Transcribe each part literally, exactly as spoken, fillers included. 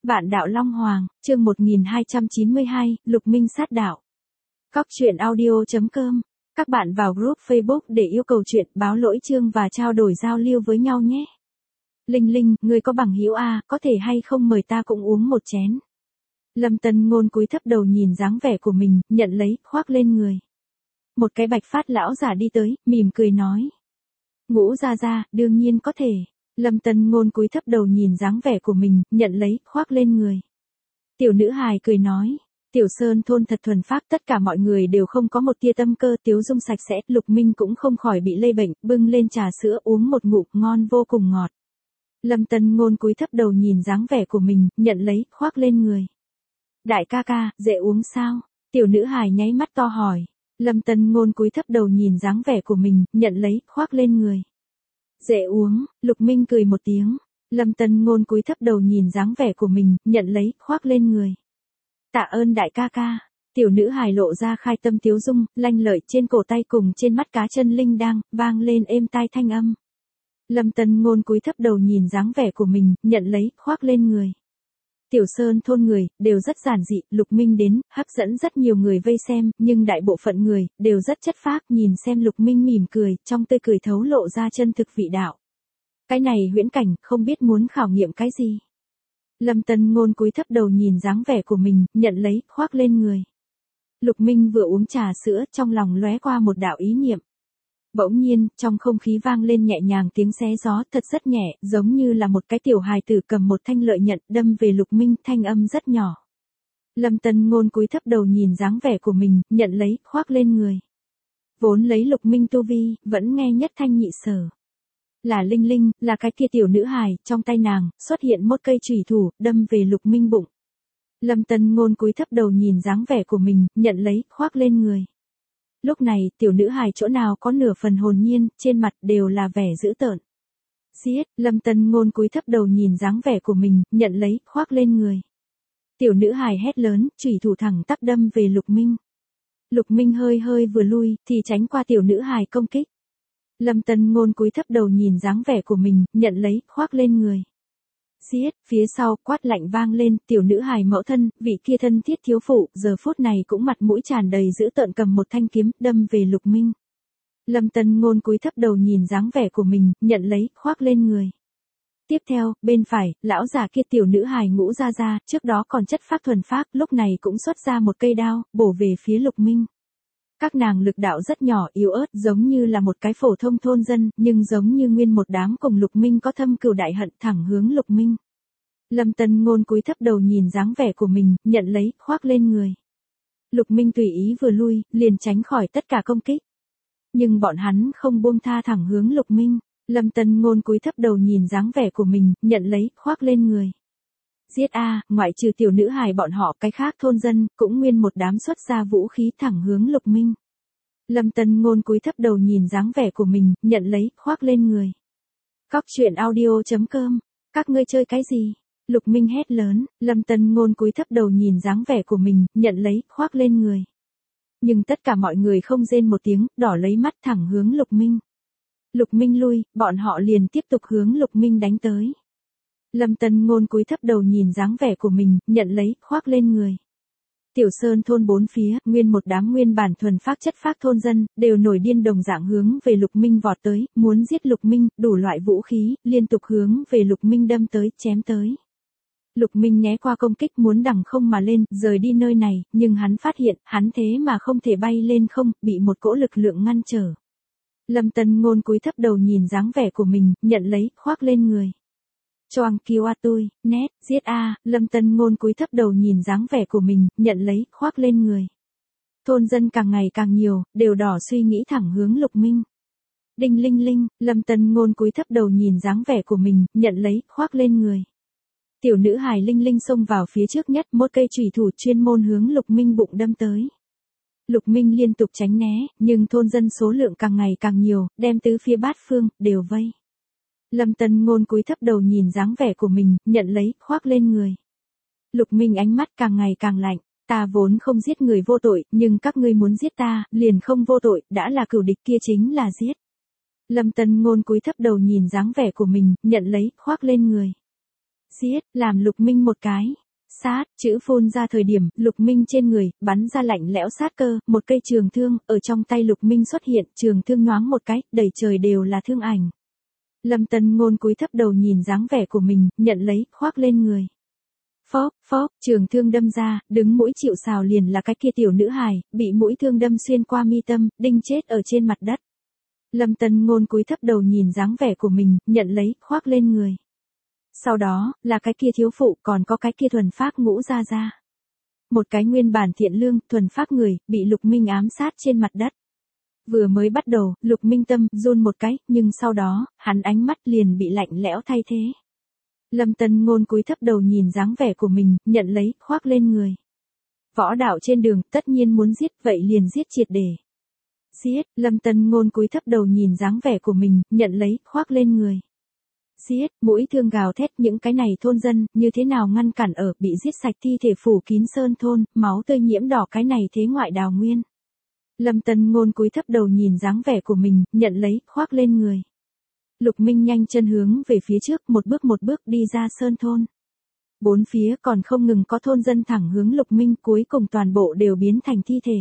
Vạn đạo Long Hoàng, chương một nghìn hai trăm chín mươi hai, Lục Minh sát đạo. Cóc truyện audio chấm com. Các bạn vào group Facebook để yêu cầu chuyện, báo lỗi chương và trao đổi giao lưu với nhau nhé. Linh Linh, người có bằng hữu a, có thể hay không mời ta cũng uống một chén. Lâm Tân Ngôn cúi thấp đầu nhìn dáng vẻ của mình, nhận lấy, khoác lên người. Một cái bạch phát lão giả đi tới, mỉm cười nói. Ngũ gia gia, đương nhiên có thể. Lâm Tân Ngôn cúi thấp đầu nhìn dáng vẻ của mình, nhận lấy, khoác lên người. Tiểu nữ hài cười nói, Tiểu Sơn thôn thật thuần phác, tất cả mọi người đều không có một tia tâm cơ, Tiếu Dung sạch sẽ, Lục Minh cũng không khỏi bị lây bệnh, bưng lên trà sữa uống một ngụm ngon vô cùng ngọt. Lâm Tân Ngôn cúi thấp đầu nhìn dáng vẻ của mình, nhận lấy, khoác lên người. Đại ca ca, dễ uống sao? Tiểu nữ hài nháy mắt to hỏi. Lâm Tân Ngôn cúi thấp đầu nhìn dáng vẻ của mình, nhận lấy, khoác lên người. Dễ uống, Lục Minh cười một tiếng. Lâm Tân Ngôn cúi thấp đầu nhìn dáng vẻ của mình, nhận lấy, khoác lên người. Tạ ơn đại ca ca. Tiểu nữ hài lộ ra khai tâm tiếu dung, lanh lợi trên cổ tay cùng trên mắt cá chân linh đang, vang lên êm tai thanh âm. Lâm Tân Ngôn cúi thấp đầu nhìn dáng vẻ của mình, nhận lấy, khoác lên người. Tiểu Sơn thôn người, đều rất giản dị, Lục Minh đến, hấp dẫn rất nhiều người vây xem, nhưng đại bộ phận người, đều rất chất phác, nhìn xem Lục Minh mỉm cười, trong tươi cười thấu lộ ra chân thực vị đạo. Cái này huyễn cảnh, không biết muốn khảo nghiệm cái gì. Lâm Tân Ngôn cúi thấp đầu nhìn dáng vẻ của mình, nhận lấy, khoác lên người. Lục Minh vừa uống trà sữa, trong lòng lóe qua một đạo ý niệm. Bỗng nhiên, trong không khí vang lên nhẹ nhàng tiếng xé gió, thật rất nhẹ, giống như là một cái tiểu hài tử cầm một thanh lợi nhận, đâm về Lục Minh, thanh âm rất nhỏ. Lâm Tân Ngôn cúi thấp đầu nhìn dáng vẻ của mình, nhận lấy, khoác lên người. Vốn lấy Lục Minh tu vi, vẫn nghe nhất thanh nhị sở. Là Linh Linh, là cái kia tiểu nữ hài, trong tay nàng, xuất hiện một cây chùy thủ, đâm về Lục Minh bụng. Lâm Tân Ngôn cúi thấp đầu nhìn dáng vẻ của mình, nhận lấy, khoác lên người. Lúc này, tiểu nữ hài chỗ nào có nửa phần hồn nhiên, trên mặt đều là vẻ dữ tợn. Giết, Lâm Tân Ngôn cúi thấp đầu nhìn dáng vẻ của mình, nhận lấy, khoác lên người. Tiểu nữ hài hét lớn, chùy thủ thẳng tắp đâm về Lục Minh. Lục Minh hơi hơi vừa lui, thì tránh qua tiểu nữ hài công kích. Lâm Tân Ngôn cúi thấp đầu nhìn dáng vẻ của mình, nhận lấy, khoác lên người. Giết, phía sau, quát lạnh vang lên, tiểu nữ hài mẫu thân, vị kia thân thiết thiếu phụ, giờ phút này cũng mặt mũi tràn đầy dữ tợn cầm một thanh kiếm, đâm về Lục Minh. Lâm Tân Ngôn cúi thấp đầu nhìn dáng vẻ của mình, nhận lấy, khoác lên người. Tiếp theo, bên phải, lão già kia tiểu nữ hài Ngũ gia gia, trước đó còn chất phác thuần phác, lúc này cũng xuất ra một cây đao, bổ về phía Lục Minh. Các nàng lực đạo rất nhỏ, yếu ớt, giống như là một cái phổ thông thôn dân, nhưng giống như nguyên một đám cùng Lục Minh có thâm cừu đại hận, thẳng hướng Lục Minh. Lâm Tân Ngôn cúi thấp đầu nhìn dáng vẻ của mình, nhận lấy, khoác lên người. Lục Minh tùy ý vừa lui, liền tránh khỏi tất cả công kích. Nhưng bọn hắn không buông tha thẳng hướng Lục Minh. Lâm Tân Ngôn cúi thấp đầu nhìn dáng vẻ của mình, nhận lấy, khoác lên người. Giết a, ngoại trừ tiểu nữ hài bọn họ, cái khác thôn dân, cũng nguyên một đám xuất ra vũ khí thẳng hướng Lục Minh. Lâm Tân Ngôn cúi thấp đầu nhìn dáng vẻ của mình, nhận lấy, khoác lên người. Cóc truyện audio chấm com. Các ngươi chơi cái gì? Lục Minh hét lớn, Lâm Tân Ngôn cúi thấp đầu nhìn dáng vẻ của mình, nhận lấy, khoác lên người. Nhưng tất cả mọi người không rên một tiếng, đỏ lấy mắt thẳng hướng Lục Minh. Lục Minh lui, bọn họ liền tiếp tục hướng Lục Minh đánh tới. Lâm Tân Ngôn cúi thấp đầu nhìn dáng vẻ của mình, nhận lấy, khoác lên người. Tiểu Sơn thôn bốn phía, nguyên một đám nguyên bản thuần phác chất phác thôn dân, đều nổi điên đồng dạng hướng về Lục Minh vọt tới, muốn giết Lục Minh, đủ loại vũ khí, liên tục hướng về Lục Minh đâm tới, chém tới. Lục Minh né qua công kích muốn đằng không mà lên, rời đi nơi này, nhưng hắn phát hiện, hắn thế mà không thể bay lên không, bị một cỗ lực lượng ngăn trở. Lâm Tân Ngôn cúi thấp đầu nhìn dáng vẻ của mình, nhận lấy, khoác lên người. Choang kiêu a tôi, nét, giết a, Lâm Tân Ngôn cúi thấp đầu nhìn dáng vẻ của mình, nhận lấy, khoác lên người. Thôn dân càng ngày càng nhiều, đều đỏ suy nghĩ thẳng hướng Lục Minh. Đinh linh linh, Lâm Tân Ngôn cúi thấp đầu nhìn dáng vẻ của mình, nhận lấy, khoác lên người. Tiểu nữ hài Linh Linh xông vào phía trước nhất, một cây chùy thủ chuyên môn hướng Lục Minh bụng đâm tới. Lục Minh liên tục tránh né, nhưng thôn dân số lượng càng ngày càng nhiều, đem tứ phía bát phương, đều vây. Lâm Tân Ngôn cúi thấp đầu nhìn dáng vẻ của mình, nhận lấy, khoác lên người. Lục Minh ánh mắt càng ngày càng lạnh, ta vốn không giết người vô tội, nhưng các ngươi muốn giết ta, liền không vô tội, đã là cừu địch kia chính là giết. Lâm Tân Ngôn cúi thấp đầu nhìn dáng vẻ của mình, nhận lấy, khoác lên người. Giết, làm Lục Minh một cái. Sát, chữ phun ra thời điểm, Lục Minh trên người, bắn ra lạnh lẽo sát cơ, một cây trường thương, ở trong tay Lục Minh xuất hiện, trường thương nhoáng một cái, đầy trời đều là thương ảnh. Lâm Tân Ngôn cúi thấp đầu nhìn dáng vẻ của mình, nhận lấy, khoác lên người. Phóp, phóp, trường thương đâm ra, đứng mũi chịu sào liền là cái kia tiểu nữ hài, bị mũi thương đâm xuyên qua mi tâm, đinh chết ở trên mặt đất. Lâm Tân Ngôn cúi thấp đầu nhìn dáng vẻ của mình, nhận lấy, khoác lên người. Sau đó, là cái kia thiếu phụ, còn có cái kia thuần phác ngũ gia gia. Một cái nguyên bản thiện lương, thuần phác người, bị Lục Minh ám sát trên mặt đất. Vừa mới bắt đầu, Lục Minh tâm run một cái, nhưng sau đó, hắn ánh mắt liền bị lạnh lẽo thay thế. Lâm Tân Ngôn cúi thấp đầu nhìn dáng vẻ của mình, nhận lấy, khoác lên người. Võ đạo trên đường, tất nhiên muốn giết, vậy liền giết triệt để. Giết, Lâm Tân Ngôn cúi thấp đầu nhìn dáng vẻ của mình, nhận lấy, khoác lên người. Giết, mũi thương gào thét, những cái này thôn dân, như thế nào ngăn cản ở, bị giết sạch thi thể phủ kín sơn thôn, máu tươi nhiễm đỏ cái này thế ngoại đào nguyên. Lâm Tân Ngôn cúi thấp đầu nhìn dáng vẻ của mình, nhận lấy, khoác lên người. Lục Minh nhanh chân hướng về phía trước, một bước một bước đi ra sơn thôn. Bốn phía còn không ngừng có thôn dân thẳng hướng Lục Minh, cuối cùng toàn bộ đều biến thành thi thể.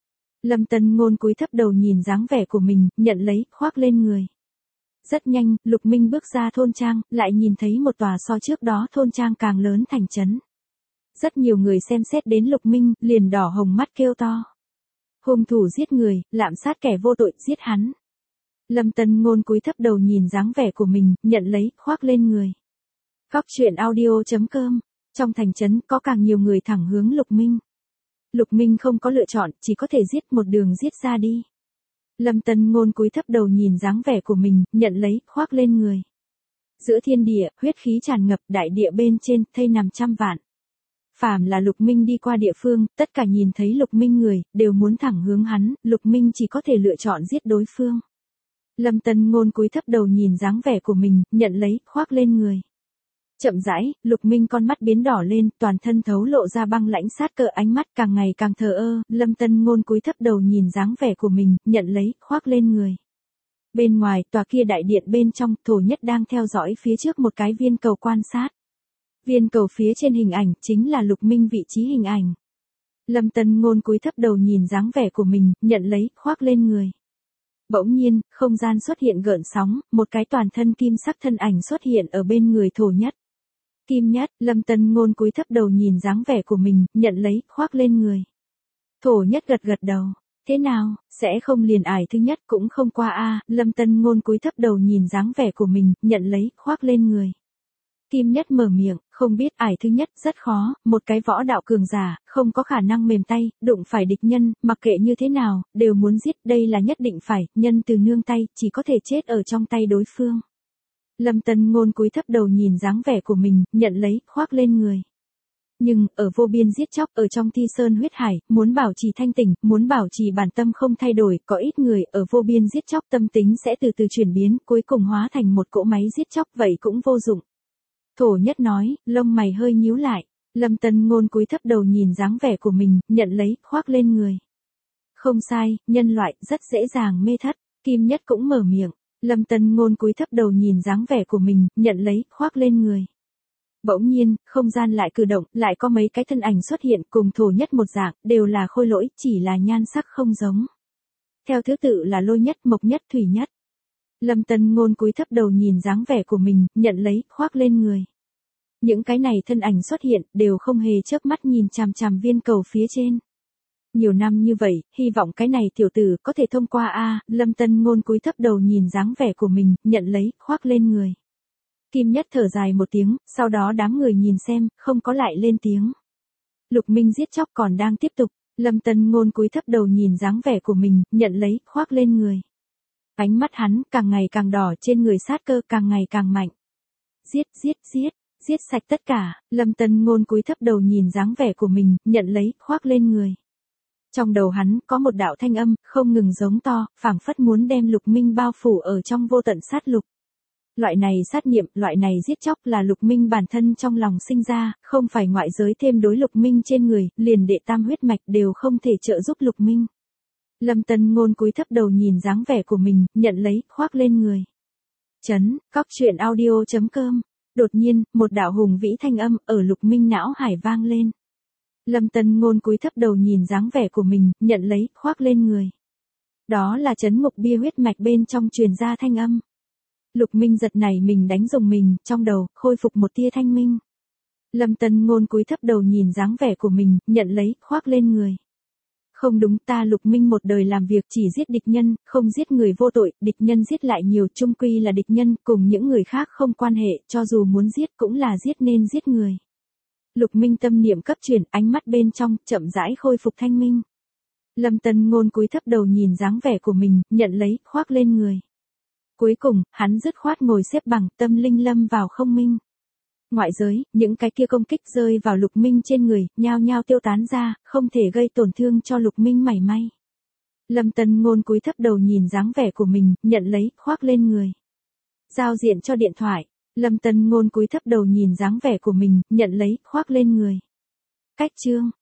Lâm Tân Ngôn cúi thấp đầu nhìn dáng vẻ của mình, nhận lấy, khoác lên người. Rất nhanh, Lục Minh bước ra thôn trang, lại nhìn thấy một tòa so trước đó thôn trang càng lớn thành trấn. Rất nhiều người xem xét đến Lục Minh, liền đỏ hồng mắt kêu to. Hung thủ giết người, lạm sát kẻ vô tội, giết hắn. Lâm Tân Ngôn cúi thấp đầu nhìn dáng vẻ của mình, nhận lấy, khoác lên người. Cóc truyện audio chấm com. Trong thành trấn có càng nhiều người thẳng hướng Lục Minh. Lục Minh không có lựa chọn, chỉ có thể giết một đường giết ra đi. Lâm Tân Ngôn cúi thấp đầu nhìn dáng vẻ của mình, nhận lấy, khoác lên người. Giữa thiên địa, huyết khí tràn ngập, đại địa bên trên, thây nằm trăm vạn. Phàm là Lục Minh đi qua địa phương, tất cả nhìn thấy Lục Minh người, đều muốn thẳng hướng hắn, Lục Minh chỉ có thể lựa chọn giết đối phương. Lâm Tân Ngôn cúi thấp đầu nhìn dáng vẻ của mình, nhận lấy, khoác lên người. Chậm rãi, Lục Minh con mắt biến đỏ lên, toàn thân thấu lộ ra băng lãnh sát cơ, ánh mắt càng ngày càng thờ ơ, Lâm Tân Ngôn cúi thấp đầu nhìn dáng vẻ của mình, nhận lấy, khoác lên người. Bên ngoài, tòa kia đại điện bên trong, Thổ Nhất đang theo dõi phía trước một cái viên cầu quan sát. Viên cầu phía trên hình ảnh, chính là Lục Minh vị trí hình ảnh. Lâm Tân Ngôn cúi thấp đầu nhìn dáng vẻ của mình, nhận lấy, khoác lên người. Bỗng nhiên, không gian xuất hiện gợn sóng, một cái toàn thân kim sắc thân ảnh xuất hiện ở bên người Thổ Nhất. Kim Nhất, Lâm Tân Ngôn cúi thấp đầu nhìn dáng vẻ của mình, nhận lấy, khoác lên người. Thổ Nhất gật gật đầu. Thế nào, sẽ không liền ải thứ nhất cũng không qua a. Lâm Tân Ngôn cúi thấp đầu nhìn dáng vẻ của mình, nhận lấy, khoác lên người. Kim Nhất mở miệng, không biết ải thứ nhất rất khó, một cái võ đạo cường giả, không có khả năng mềm tay, đụng phải địch nhân, mặc kệ như thế nào, đều muốn giết, đây là nhất định phải, nhân từ nương tay, chỉ có thể chết ở trong tay đối phương. Lâm Tân Ngôn cúi thấp đầu nhìn dáng vẻ của mình, nhận lấy, khoác lên người. Nhưng, ở vô biên giết chóc, ở trong thi sơn huyết hải, muốn bảo trì thanh tỉnh, muốn bảo trì bản tâm không thay đổi, có ít người, ở vô biên giết chóc tâm tính sẽ từ từ chuyển biến, cuối cùng hóa thành một cỗ máy giết chóc, vậy cũng vô dụng. Thổ Nhất nói, lông mày hơi nhíu lại. Lâm Tân Ngôn cúi thấp đầu nhìn dáng vẻ của mình, nhận lấy, khoác lên người. Không sai, nhân loại, rất dễ dàng mê thất. Kim Nhất cũng mở miệng. Lâm Tân Ngôn cúi thấp đầu nhìn dáng vẻ của mình, nhận lấy, khoác lên người. Bỗng nhiên, không gian lại cử động, lại có mấy cái thân ảnh xuất hiện cùng Thổ Nhất một dạng, đều là khôi lỗi, chỉ là nhan sắc không giống. Theo thứ tự là Lôi Nhất, Mộc Nhất, Thủy Nhất. Lâm Tân Ngôn cúi thấp đầu nhìn dáng vẻ của mình, nhận lấy, khoác lên người. Những cái này thân ảnh xuất hiện, đều không hề chớp mắt nhìn chằm chằm viên cầu phía trên. Nhiều năm như vậy, hy vọng cái này tiểu tử có thể thông qua a. Lâm Tân Ngôn cúi thấp đầu nhìn dáng vẻ của mình, nhận lấy, khoác lên người. Kim Nhất thở dài một tiếng, sau đó đám người nhìn xem, không có lại lên tiếng. Lục Minh giết chóc còn đang tiếp tục, Lâm Tân Ngôn cúi thấp đầu nhìn dáng vẻ của mình, nhận lấy, khoác lên người. Ánh mắt hắn càng ngày càng đỏ, trên người sát cơ càng ngày càng mạnh. Giết, giết, giết, giết sạch tất cả. Lâm Tân Ngôn cúi thấp đầu nhìn dáng vẻ của mình, nhận lấy, khoác lên người. Trong đầu hắn có một đạo thanh âm, không ngừng giống to, phảng phất muốn đem Lục Minh bao phủ ở trong vô tận sát lục. Loại này sát niệm, loại này giết chóc là Lục Minh bản thân trong lòng sinh ra, không phải ngoại giới thêm đối Lục Minh trên người, liền đệ tam huyết mạch đều không thể trợ giúp Lục Minh. Lâm Tân Ngôn cúi thấp đầu nhìn dáng vẻ của mình, nhận lấy, khoác lên người. Chấn, cóc truyện audio chấm com Đột nhiên, một đạo hùng vĩ thanh âm ở Lục Minh não hải vang lên. Lâm Tân Ngôn cúi thấp đầu nhìn dáng vẻ của mình, nhận lấy, khoác lên người. Đó là chấn ngục bia huyết mạch bên trong truyền ra thanh âm. Lục Minh giật nảy mình đánh rùng mình, trong đầu, khôi phục một tia thanh minh. Lâm Tân Ngôn cúi thấp đầu nhìn dáng vẻ của mình, nhận lấy, khoác lên người. Không đúng, ta Lục Minh một đời làm việc chỉ giết địch nhân, không giết người vô tội, địch nhân giết lại nhiều, chung quy là địch nhân, cùng những người khác không quan hệ, cho dù muốn giết cũng là giết nên giết người. Lục Minh tâm niệm cấp chuyển, ánh mắt bên trong, chậm rãi khôi phục thanh minh. Lâm Tân Ngôn cúi thấp đầu nhìn dáng vẻ của mình, nhận lấy, khoác lên người. Cuối cùng, hắn dứt khoát ngồi xếp bằng, tâm linh lâm vào không minh. Ngoại giới, những cái kia công kích rơi vào Lục Minh trên người, nhao nhao tiêu tán ra, không thể gây tổn thương cho Lục Minh mảy may. Lâm Tân Ngôn cúi thấp đầu nhìn dáng vẻ của mình, nhận lấy, khoác lên người. Giao diện cho điện thoại. Lâm Tân Ngôn cúi thấp đầu nhìn dáng vẻ của mình, nhận lấy, khoác lên người. Cách chương.